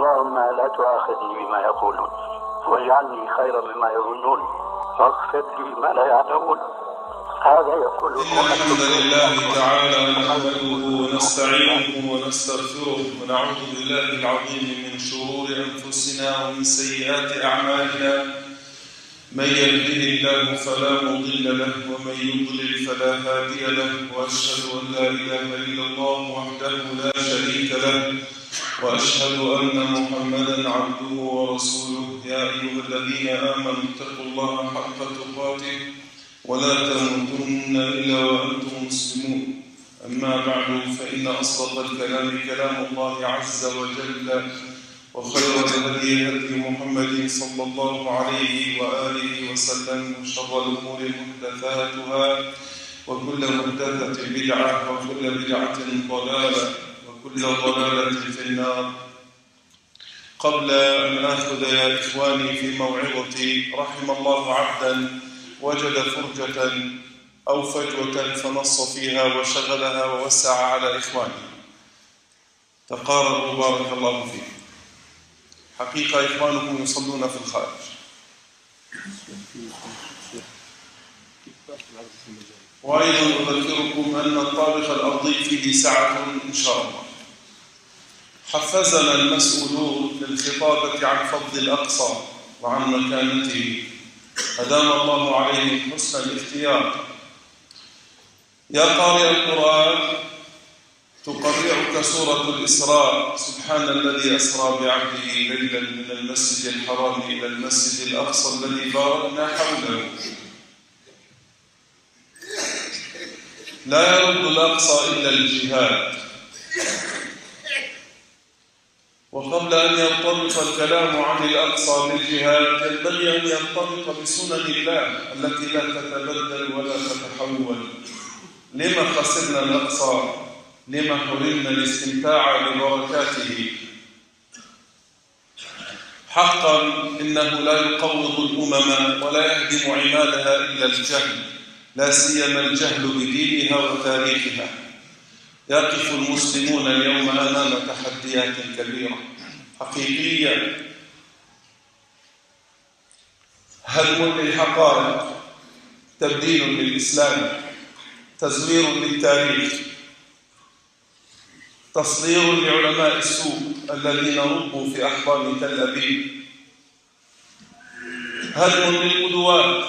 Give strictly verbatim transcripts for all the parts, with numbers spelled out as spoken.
اللهم لا تؤاخذني بما يقولون واجعلني خيرا مما يظنون واغفر لي ما لا يعلمون. هذا يقول إن الحمد لله تعالى نحمده ونستعينه ونستغفره ونعوذ بالله العظيم من شرور أنفسنا ومن سيئات أعمالنا. من يهده الله فلا مضل له ومن يضلل فلا هادي له، وأشهد أن لا إله إلا الله وحده لا شريك له، وأشهد أن محمدا عبده ورسوله. يا أيها الذين آمنوا اتقوا الله حق تقاته ولا تموتن إلا وأنتم مسلمون. أما بعد، فإن أصدق الكلام كلام الله عز وجل، وخير الهدي هدي محمد صلى الله عليه وآله وسلم، وشر الأمور محدثاتها، وكل محدثة بدعة، وكل بدعة ضلالة، وكل ضلالة في النار. قبل أن آخذ يا إخواني في موعظتي، رحم الله عبدا وجد فرجة أو فجوة فنص فيها وشغلها ووسع على إخوانه. تقاربوا بارك الله فيكم. حقيقة إخوانكم يصلون في الخارج. وأيضا أذكركم أن الطابق الأرضي فيه سعة إن شاء الله. حفزنا المسؤولون للخطابة عن فضل الأقصى وعن مكانته، أدام الله عليهم حسن الاختيار. يا قارئ القرآن، تقرئك سورة الإسراء: سبحان الذي أسرى بعبده ليلا من المسجد الحرام إلى المسجد الأقصى الذي باركنا حوله. لا يرد الأقصى إلا الجهاد. وقبل أن ينطلق الكلام عن الأقصى بالجهاد، ينبغي أن ينطلق بسنن الله التي لا تتبدل ولا تتحول. لما خسرنا الأقصى؟ لما حرمنا الاستمتاع ببركاته؟ حقا إنه لا يقوض الأمم ولا يهدم عمادها إلا الجهل، لا سيما الجهل بدينها وتاريخها. يقف المسلمون اليوم أمام تحديات كبيرة حقيقية: هدم للحقائق، تبديل للإسلام، تزوير للتاريخ، تصدير لعلماء السوء الذين ربوا في أحضان تل أبيب، هدم للقدوات.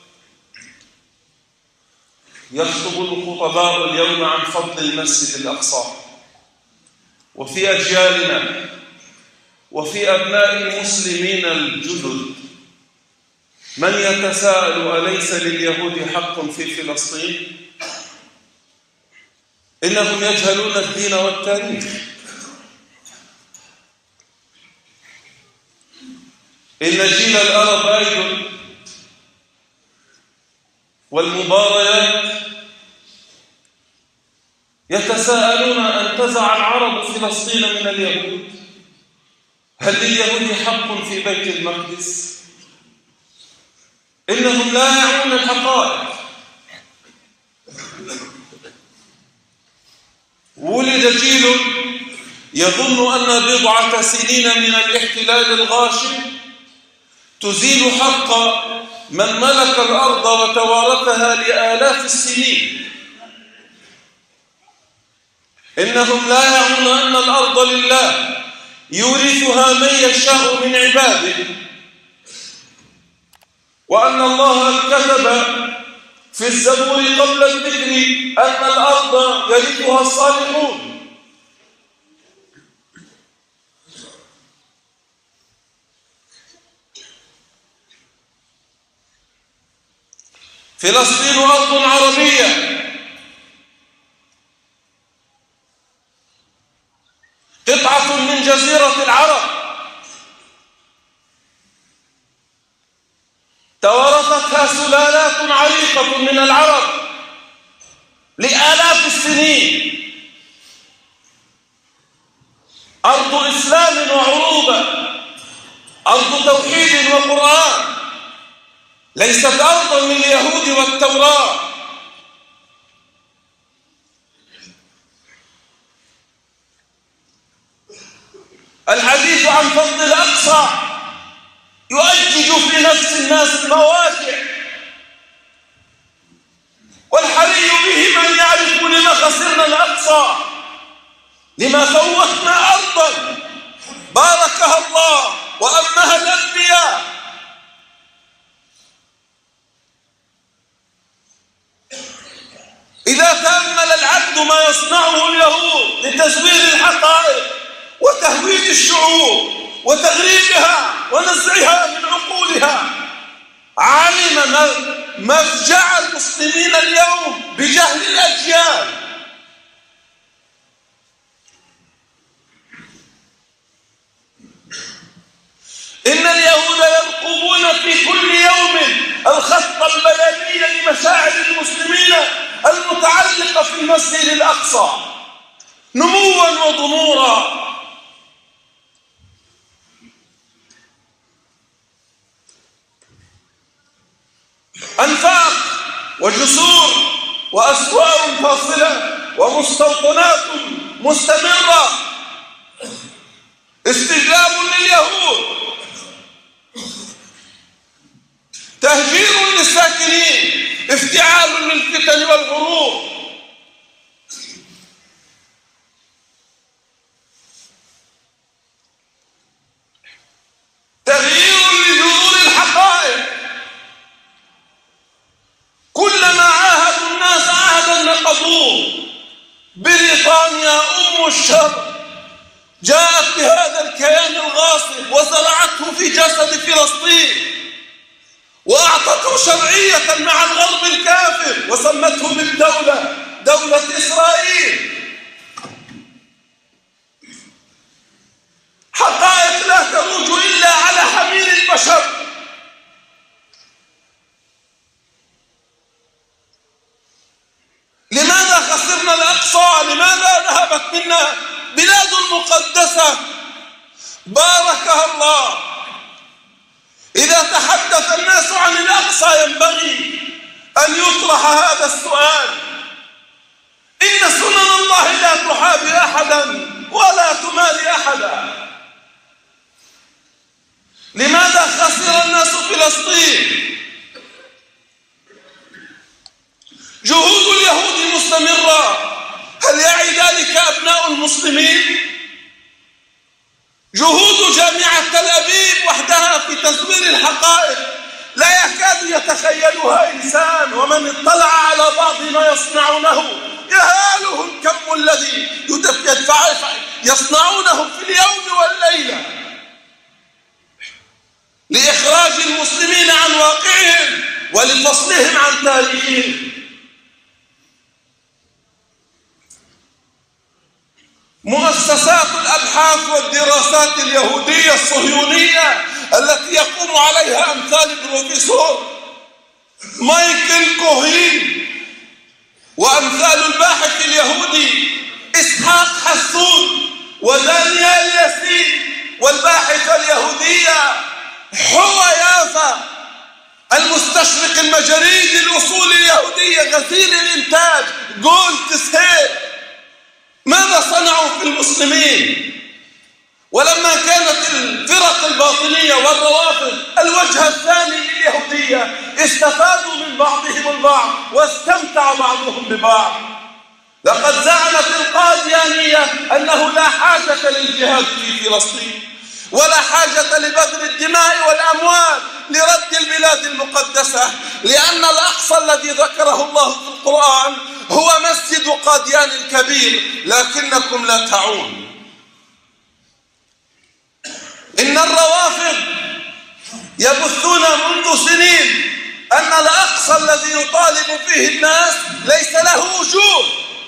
يخطب الخطباء اليوم عن فضل المسجد الأقصى، وفي أجيالنا وفي أبناء المسلمين الجدد من يتساءل: أليس لليهود حق في فلسطين؟ إنهم يجهلون الدين والتاريخ. إن جيل الأرب أيضا والمباريات يتساءلون: انتزع العرب فلسطين من اليهود؟ هل لليهود حق في بيت المقدس؟ إنهم لا يعون الحقائق. ولد جيل يظن أن بضعة سنين من الاحتلال الغاشم تزيل حق من ملك الأرض وتوارثها لآلاف السنين. إنهم لا يعون أن الأرض لله يورثها من يشاء من عباده، وأن الله كتب في الزبور قبل الذكر أن الأرض يرثها الصالحون. فلسطين أرض عربية، قطعة من جزيرة العرب توارثتها سلالات عريقة من العرب لآلاف السنين. أرض إسلام وعروبة، أرض توحيد وقرآن، ليست أرضا لليهود والتوراة. الحديث عن فضل الأقصى يؤجج في نفس الناس المواجع، والحري بهم أن يعرفوا لما خسرنا الأقصى، لما فوتنا أرضا باركها الله وأمها الأنبياء. إذا تأمل العبد ما يصنعه اليهود لتزوير الحقائق وتهويد الشعوب وتغريبها ونزعها من عقولها، علم مفجع المسلمين اليوم بجهل الأجيال. إن اليهود يرقبون في كل يوم الخط البياني لمشاعر المسلمين المتعلقة في المسجد الأقصى نموا وضمورا. أنفاق وجسور وأسوار فاصلة ومستوطنات مستمرة، استجلاب لليهود، تهجير للساكنين، افتعال للفتن والغرور. تغيير لجذور الحقائق، كلما عاهدوا الناس عهدا نقضوه. بريطانيا أم الشر جاءت بهذا الكيان الغاصب وزرعته في جسد فلسطين وأعطته شرعية مع الغرب الكافر وسمته بالدولة دولة إسرائيل. حقائق لا تروج إلا على حمير البشر. لماذا خسرنا الأقصى؟ لماذا ذهبت منا بلاد مقدسة باركها الله؟ إذا تحدث الناس عن الأقصى ينبغي أن يطرح هذا السؤال: إن سنن الله لا تحابي أحدا ولا تمالي أحدا. لماذا خسر الناس فلسطين؟ جهود اليهود مستمرة، هل يعي ذلك أبناء المسلمين؟ جهود جامعة تل أبيب وحدها في تزوير الحقائق لا يكاد يتخيلها إنسان، ومن اطلع على بعض ما يصنعونه يهاله الكم الذي يصنعونه في اليوم والليلة لإخراج المسلمين عن واقعهم ولفصلهم عن تاريخهم. مؤسسات الأبحاث والدراسات اليهودية الصهيونية التي يقوم عليها أمثال البروفيسور مايكل كوهين وأمثال الباحث اليهودي إسحاق حسون ودانيال ياسين والباحثة اليهودية حوا يافا المستشرق المجريد الأصول اليهودية غزير الإنتاج جولد سهيل. ماذا صنعوا في المسلمين؟ ولما كانت الفرق الباطنية والروافض الوجه الثاني لليهودية استفادوا من بعضهم البعض واستمتع بعضهم ببعض. لقد زعمت القاديانية أنه لا حاجة للجهاد في فلسطين ولا حاجة لبذل الدماء والأموال لرد البلاد المقدسة، لأن الأقصى الذي ذكره الله في القرآن هو مسجد قاديان الكبير، لكنكم لا تعون. إن الروافض يبثون منذ سنين أن الأقصى الذي يطالب فيه الناس ليس له وجود.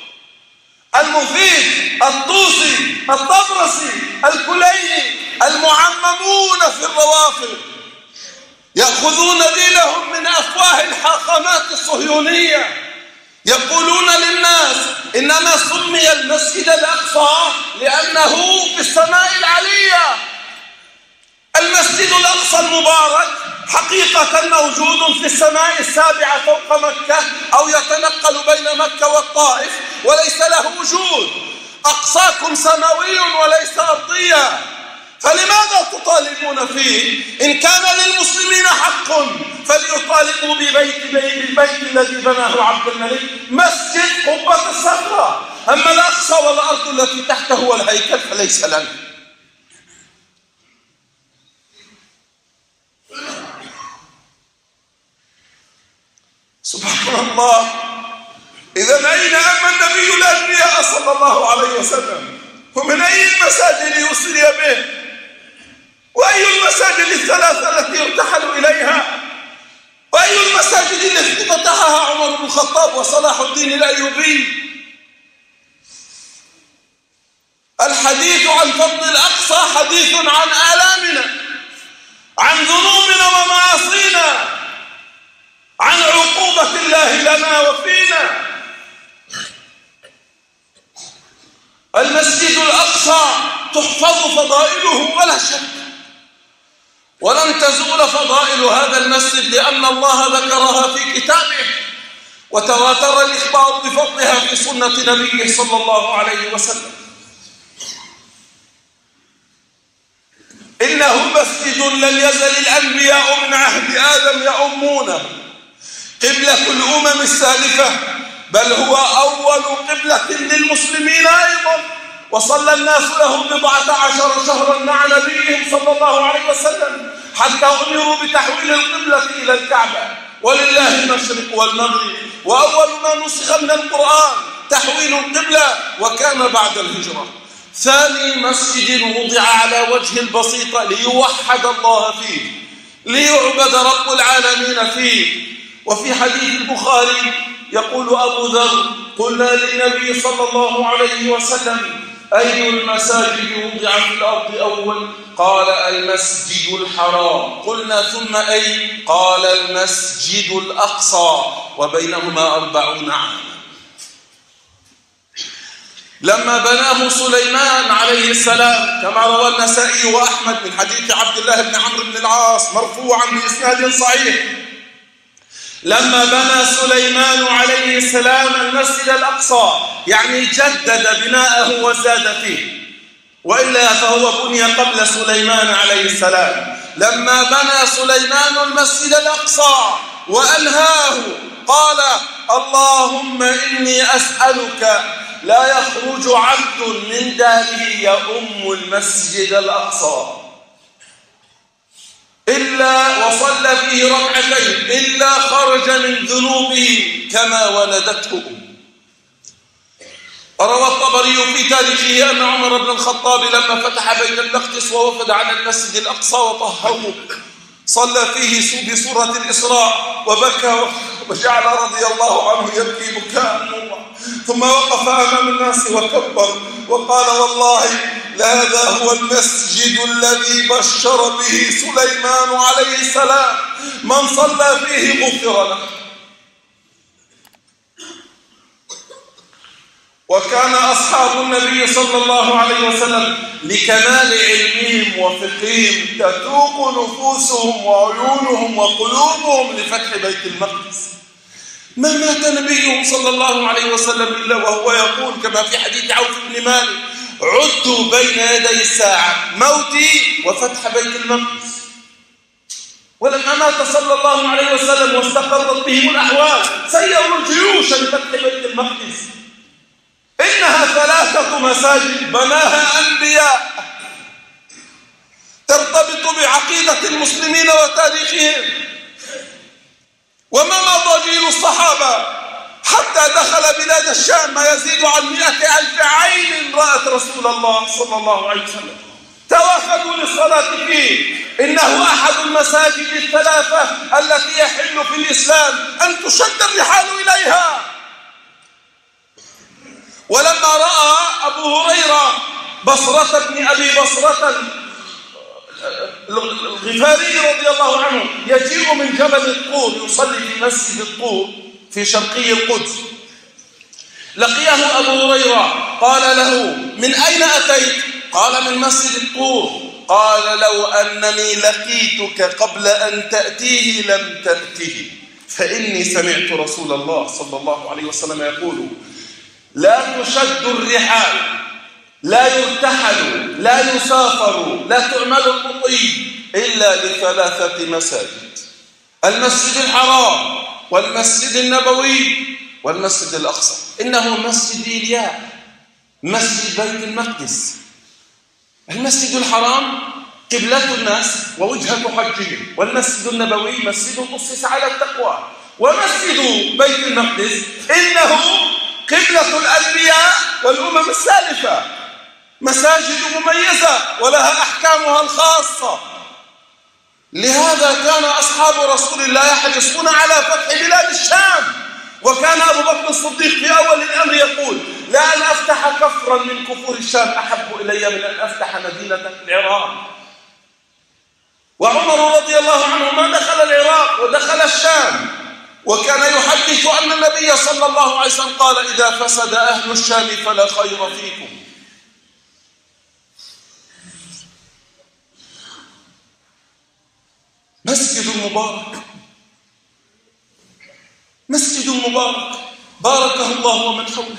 المفيد، الطوسي، الطبرسي، الكليني، المعممون في الروافض يأخذون دينهم من أفواه الحاخامات الصهيونية، يقولون للناس إنما سمي المسجد الأقصى لأنه في السماء العلية. المسجد الأقصى المبارك حقيقة موجود في السماء السابعة فوق مكة أو يتنقل بين مكة والطائف وليس له وجود. أقصاكم سماوي وليس أرضيا. فلماذا تطالبون فيه؟ إن كان للمسلمين حق فليطالبوا ببيت بالبيت الذي بناه عبد الملك، مسجد قبة الصخرة. أما الأقصى والأرض التي تحته والهيكل فليس لنا. سبحان الله. إذا أين أما النبي الأنبياء صلى الله عليه وسلم؟ ومن أي المساجد يصلي به؟ وأي المساجد الثلاثة التي يرتحل إليها؟ وأي المساجد التي فتحها عمر بن الخطاب وصلاح الدين الأيوبي؟ الحديث عن فضل الأقصى حديث عن آلامنا، عن ذنوبنا ومعاصينا، عن عقوبة الله لنا وفينا. المسجد الأقصى تحفظ فضائله ولا شك، ولن تزول فضائل هذا المسجد لأن الله ذكرها في كتابه، وتواتر الإخبار بفضلها في سنة نبيه صلى الله عليه وسلم. إنه مسجد لم يزل الأنبياء من عهد آدم يؤمونه قبلة الأمم السالفة، بل هو أول قبلة للمسلمين أيضا، وصلى الناس له بضعة عشر شهرا مع نبيهم صلى الله عليه وسلم حتى أمروا بتحويل القبلة إلى الكعبة، ولله المشرق والمغرب. وأول ما نسخ من القرآن تحويل القبلة، وكان بعد الهجرة. ثاني مسجد وضع على وجه البسيطة ليوحد الله فيه، ليعبد رب العالمين فيه. وفي حديث البخاري يقول أبو ذر: قلنا للنبي صلى الله عليه وسلم: أي المساجد وضع في الأرض أول؟ قال: المسجد الحرام. قلنا: ثم أي؟ قال: المسجد الأقصى، وبينهما أربعون عاما. لما بناه سليمان عليه السلام كما روى النسائي وأحمد من حديث عبد الله بن عمرو بن العاص مرفوعا بإسناد صحيح، لما بنى سليمان عليه السلام المسجد الأقصى يعني جدد بناءه وزاد فيه، وإلا فهو بني قبل سليمان عليه السلام. لما بنى سليمان المسجد الأقصى وأنهاه قال: اللهم إني أسألك لا يخرج عبد من داره يؤم المسجد الأقصى إلا وصلى فيه ركعتين إلا خرج من ذنوبه كما ولدته أمه. روى الطبري في تاريخه أن عمر بن الخطاب لما فتح بيت المقدس ووفد على المسجد الأقصى وطهره صلى فيه بسورة الإسراء وبكى وجعل رضي الله عنه يبكي بكاء نورا، ثم وقف أمام الناس وكبر وقال: والله هذا هو المسجد الذي بشر به سليمان عليه السلام، من صلى فيه غفر له. وكان أصحاب النبي صلى الله عليه وسلم لكمال علمهم وفقههم تتوق نفوسهم وعيونهم وقلوبهم لفتح بيت المقدس. ما مات نبيهم صلى الله عليه وسلم إلا وهو يقول كما في حديث عوف بن مالك: عدوا بين يدي الساعة موتي وفتح بيت المقدس. ولما مات صلى الله عليه وسلم واستقرت بهم الأحوال سيروا الجيوش لفتح بيت المقدس. إنها ثلاثة مساجد بناها أنبياء ترتبط بعقيدة المسلمين وتاريخهم. وما مضى جيل الصحابة حتى دخل بلاد الشام ما يزيد عن مئة ألف عين رأت رسول الله صلى الله عليه وسلم، توافدوا للصلاة فيه. إنه أحد المساجد الثلاثة التي يحل في الإسلام أن تشد الرحال إليها. ولما رأى أبو هريرة بصرة بن أبي بصرة الغفاري رضي الله عنه يجيء من جبل الطور يصلي في مسجد الطور في شرقي القدس، لقيه أبو هريرة قال له: من أين أتيت؟ قال: من مسجد الطور. قال: لو أنني لقيتك قبل أن تأتيه لم تأته، فإني سمعت رسول الله صلى الله عليه وسلم يقول: لا تشد الرحال لا يرتحل، لا يسافر، لا تعمل المطي إلا لثلاثة مساجد: المسجد الحرام والمسجد النبوي والمسجد الأقصى. إنه مسجد إيلياء، مسجد بيت المقدس. المسجد الحرام قبلة الناس ووجهة حجهم، والمسجد النبوي مسجد أسس على التقوى، ومسجد بيت المقدس إنه قبلة الأنبياء والأمم السالفة، مساجد مميزة ولها أحكامها الخاصة. لهذا كان أصحاب رسول الله يحرصون على فتح بلاد الشام، وكان أبو بكر الصديق في أول الأمر يقول: لأن أفتح كفرا من كفور الشام أحب إلي من أن أفتح مدينة العراق. وعمر رضي الله عنه ما دخل العراق ودخل الشام، وكان يحدث أن النبي صلى الله عليه وسلم قال: إذا فسد أهل الشام فلا خير فيكم. مسجد مبارك، مسجد مبارك باركه الله ومن حوله.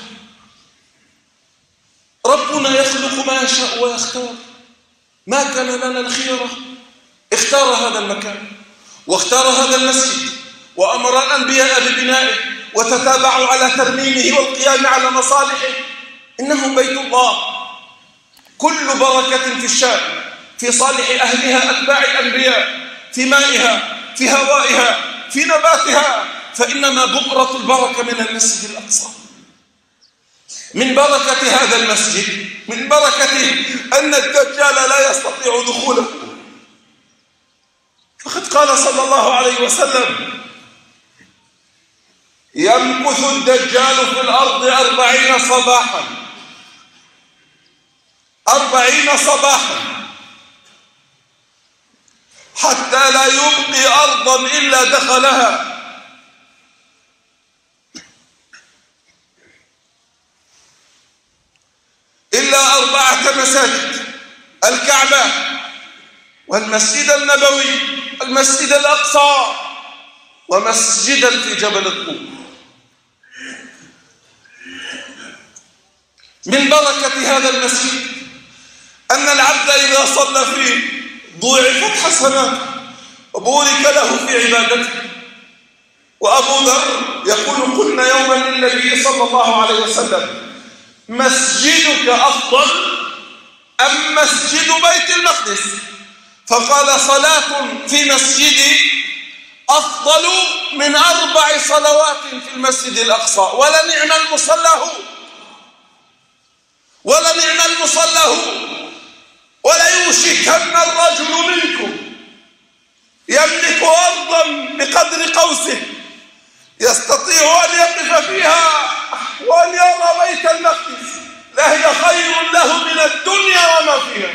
ربنا يخلق ما يشاء ويختار، ما كان لنا الخيرة. اختار هذا المكان واختار هذا المسجد، وأمر الأنبياء ببنائه، وتتابعوا على ترميمه والقيام على مصالحه. إنه بيت الله، كل بركة في الشام، في صالح أهلها أتباع الأنبياء، في مائها، في هوائها، في نباتها، فإنما بؤرة البركة من المسجد الأقصى. من بركة هذا المسجد، من بركته أن الدجال لا يستطيع دخوله. فقد قال صلى الله عليه وسلم: يمكث الدجال في الأرض أربعين صباحا، أربعين صباحا، حتى لا يبقي أرضا إلا دخلها. إلا أربعة مساجد: الكعبة والمسجد النبوي والمسجد الأقصى ومسجدا في جبل الطور. من بركة هذا المسجد أن العبد إذا صلى فيه ضُعفت حسناته وبورك له في عبادته. وأبو ذر يقول: قلنا يوما للنبي صلى الله عليه وسلم: مسجدك أفضل أم مسجد بيت المقدس؟ فقال: صلاة في مسجدي أفضل من أربع صلوات في المسجد الأقصى، ولا نعم المصلى هو، ولا نعم المصلى هو. ولا يوشكن الرجل منكم يملك أرضا بقدر قوسه يستطيع أن يقف فيها وأن يرى بيت المقدس، لهي خير له من الدنيا وما فيها.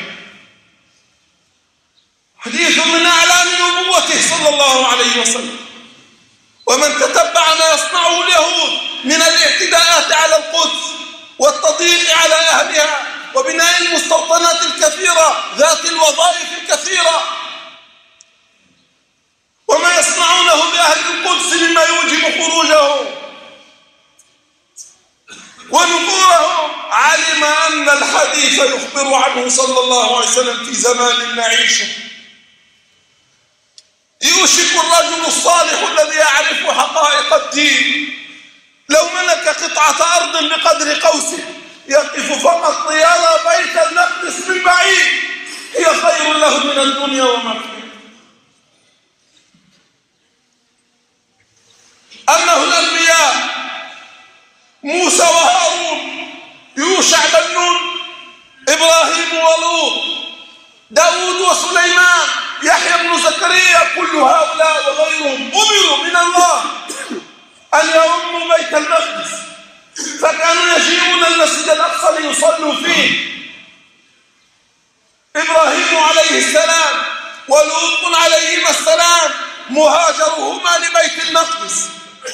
حديث من أعلام نبوته صلى الله عليه وسلم. ومن تتبع ما يصنعه اليهود من الاعتداءات على القدس والتضييق على أهلها وبناء المستوطنات الكثيرة ذات الوظائف الكثيرة، وما يصنعونه بأهل القدس مما يوجب خروجهم ونفورهم، علم أن الحديث يخبر عنه صلى الله عليه وسلم في زمان نعيشه. يوشك الرجل الصالح الذي يعرف حقائق الدين لو ملك قطعة أرض بقدر قوسه يقف فقط ليرى بيت المقدس من بعيد، هي خير له من الدنيا وما فيها. أنه الأنبياء موسى وهارون، يوشع بن نون، إبراهيم ولوط، داود وسليمان، يحيى بن زكريا، كل هؤلاء وغيرهم أمروا من الله أن يرموا بيت المقدس، فكانوا يجيئون المسجد الأقصى ليصلوا فيه. إبراهيم عليه السلام ولوط عليهما السلام مهاجرهما لبيت المقدس.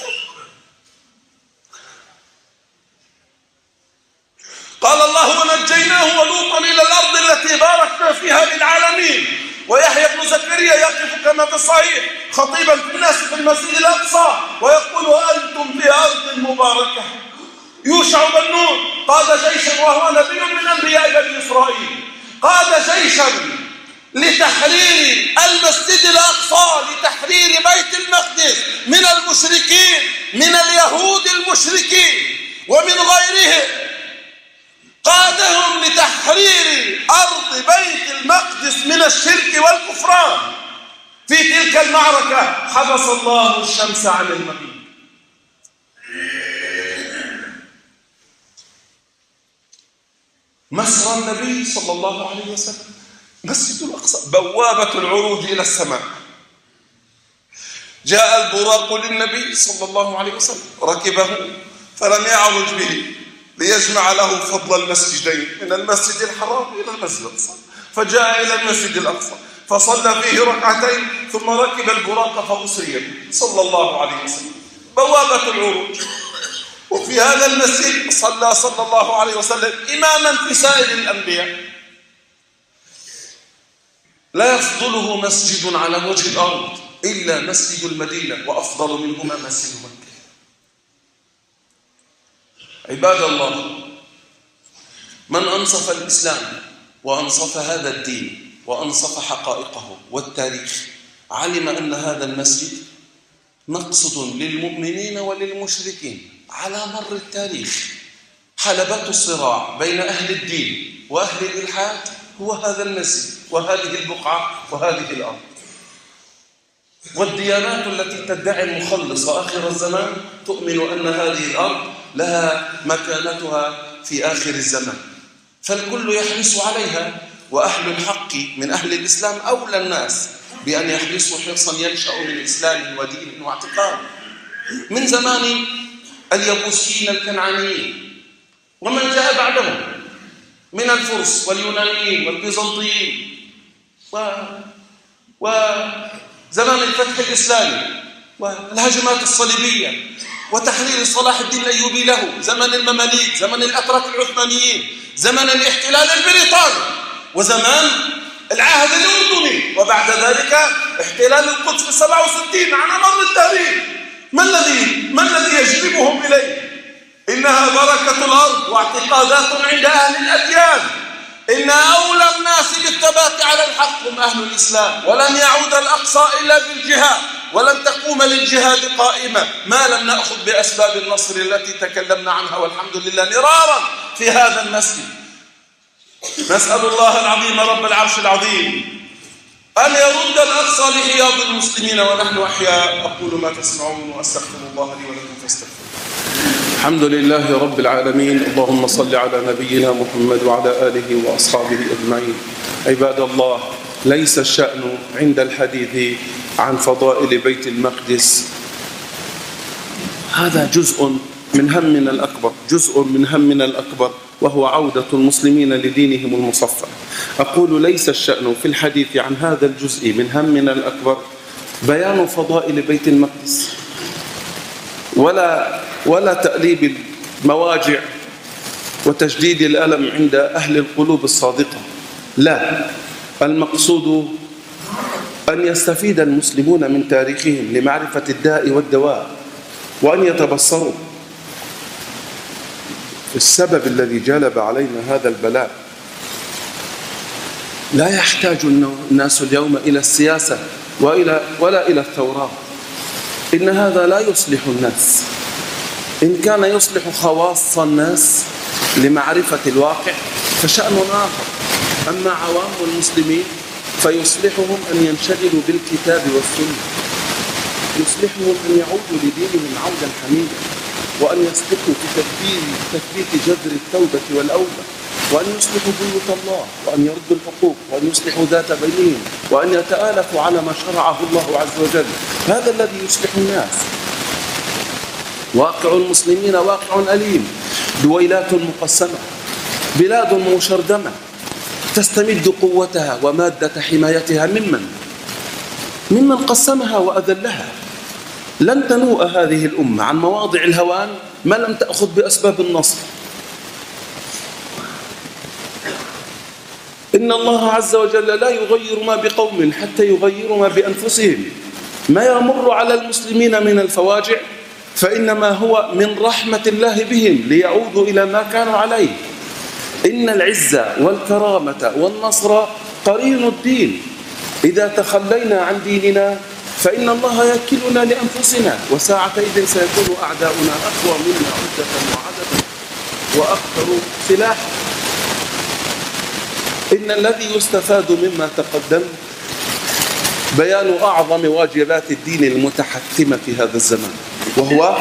قال الله: ونجيناه ولوطا إلى الأرض التي باركنا فيها للعالمين. ويحيى بن زكريا يقف كما في الصحيح خطيبا في الناس في المسجد الأقصى ويقول: وأنتم في أرض مباركة. يوشع بن نون قاد جيشا وهو نبي من أنبياء بني إسرائيل، قاد جيشا لتحرير المسجد الأقصى، لتحرير بيت المقدس من المشركين، من اليهود المشركين ومن غيرهم، قادهم لتحرير أرض بيت المقدس من الشرك والكفران. في تلك المعركة حبس الله الشمس عن المغيب. مسرى النبي صلى الله عليه وسلم مسجد الأقصى بوابة العروج إلى السماء. جاء البراق للنبي صلى الله عليه وسلم، ركبه فلم يعرج به ليجمع له فضل المسجدين من المسجد الحرام إلى المسجد الأقصى، فجاء إلى المسجد الأقصى فصلى فيه ركعتين ثم ركب البراق فأسري به صلى الله عليه وسلم، بوابة العروج. وفي هذا المسجد صلى صلى الله عليه وسلم إماما في سائر الأنبياء. لا يفضله مسجد على وجه الأرض إلا مسجد المدينة، وأفضل منهما مسجد مكة. عباد الله، من أنصف الإسلام وأنصف هذا الدين وأنصف حقائقه والتاريخ علم أن هذا المسجد مقصد للمؤمنين وللمشركين على مر التاريخ. حلبة الصراع بين أهل الدين وأهل الإلحاد هو هذا المسجد وهذه البقعة وهذه الأرض. والديانات التي تدعي المخلص آخر الزمان تؤمن أن هذه الأرض لها مكانتها في آخر الزمان، فالكل يحرص عليها. وأهل الحق من أهل الإسلام أولى الناس بأن يحرصوا حرصا ينشأ من إسلام ودين واعتقاد. من زمان اليبوسيين الكنعانيين ومن جاء بعدهم من الفرس واليونانيين والبيزنطيين و... وزمان الفتح الإسلامي والهجمات الصليبية وتحرير صلاح الدين الأيوبي له، زمن المماليك، زمن الأتراك العثمانيين، زمن الاحتلال البريطاني، وزمان العهد الأردني، وبعد ذلك احتلال القدس في سبعة وستين. على مر التاريخ ما الذي ما الذي يجذبهم إليه؟ إنها بركة الأرض واعتقادات عند أهل الأديان. إن أولى الناس بالثبات على الحق هم أهل الإسلام، ولن يعود الأقصى إلا بالجهاد، ولن تقوم للجهاد قائمة ما لم نأخذ بأسباب النصر التي تكلمنا عنها والحمد لله مرارا في هذا المسجد. نسأل الله العظيم رب العرش العظيم أن يرد الأقصى لحياض المسلمين ونحن أحياء. أقول ما تسمعون وأستغفر الله لي ولكم فاستغفروه. الحمد لله رب العالمين. اللهم صل على نبينا محمد وعلى آله وأصحابه أجمعين. عباد الله، ليس الشأن عند الحديث عن فضائل بيت المقدس، هذا جزء من همنا الأكبر، جزء من همنا الأكبر، وهو عودة المسلمين لدينهم المصفى. أقول ليس الشأن في الحديث عن هذا الجزء من همنا الأكبر بيان فضائل بيت المقدس ولا ولا تأليب المواجع وتجديد الألم عند أهل القلوب الصادقة. لا، المقصود أن يستفيد المسلمون من تاريخهم لمعرفة الداء والدواء، وأن يتبصروا السبب الذي جلب علينا هذا البلاء. لا يحتاج الناس اليوم إلى السياسة وإلى ولا إلى الثورات. إن هذا لا يصلح الناس. إن كان يصلح خواص الناس لمعرفة الواقع فشأن آخر، أما عوام المسلمين فيصلحهم أن ينشغلوا بالكتاب والسنة، يصلحهم أن يعودوا لدينهم عودا حميدا، وأن يسلكوا في تثبيت تثبيت جذر التوبة والأوبة، وأن يصلحوا بيوت الله، وأن يردوا الحقوق، وأن يصلحوا ذات بينهم، وأن يتآلفوا على ما شرعه الله عز وجل. هذا الذي يصلح الناس. واقع المسلمين واقع أليم، دويلات مقسمة، بلاد مشردمة تستمد قوتها ومادة حمايتها ممن ممن قسمها وأذلها. لن تنوء هذه الأمة عن مواضع الهوان ما لم تأخذ بأسباب النصر. إن الله عز وجل لا يغير ما بقوم حتى يغيروا ما بأنفسهم. ما يمر على المسلمين من الفواجع فإنما هو من رحمة الله بهم ليعودوا إلى ما كانوا عليه. إن العزة والكرامة والنصر قرين الدين. إذا تخلينا عن ديننا فإن الله يكلنا لأنفسنا، وساعتئذ سيكون أعداؤنا أقوى منا عدة وعددا وأكثر سلاحا. إن الذي يستفاد مما تقدم بيان أعظم واجبات الدين المتحتمة في هذا الزمان، وهو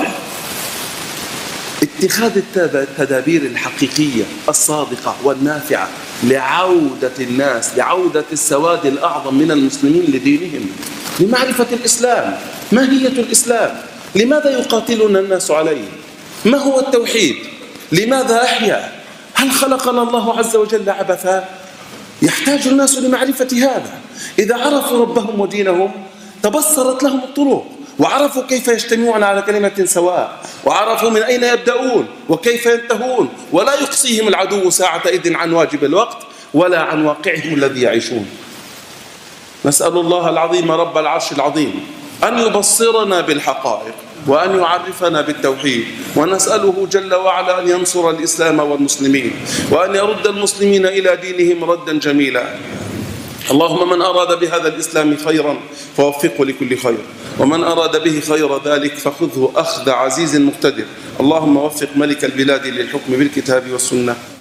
اتخاذ التدابير الحقيقية الصادقة والنافعة لعودة الناس، لعودة السواد الأعظم من المسلمين لدينهم، لمعرفة الإسلام. ماهية الإسلام؟ لماذا يقاتلنا الناس عليه؟ ما هو التوحيد؟ لماذا أحيا؟ هل خلقنا الله عز وجل عبثا؟ يحتاج الناس لمعرفة هذا. إذا عرفوا ربهم ودينهم تبصرت لهم الطرق، وعرفوا كيف يجتمعون على كلمة سواء، وعرفوا من أين يبدأون وكيف ينتهون، ولا يقصيهم العدو ساعتئذ عن واجب الوقت ولا عن واقعهم الذي يعيشون. نسأل الله العظيم رب العرش العظيم أن يبصرنا بالحقائق وأن يعرفنا بالتوحيد، ونسأله جل وعلا أن ينصر الإسلام والمسلمين، وأن يرد المسلمين إلى دينهم ردا جميلا. اللهم من أراد بهذا الإسلام خيرا فوفقه لكل خير، ومن أراد به خير ذلك فخذه أخذ عزيز مقتدر. اللهم وفق ملك البلاد للحكم بالكتاب والسنة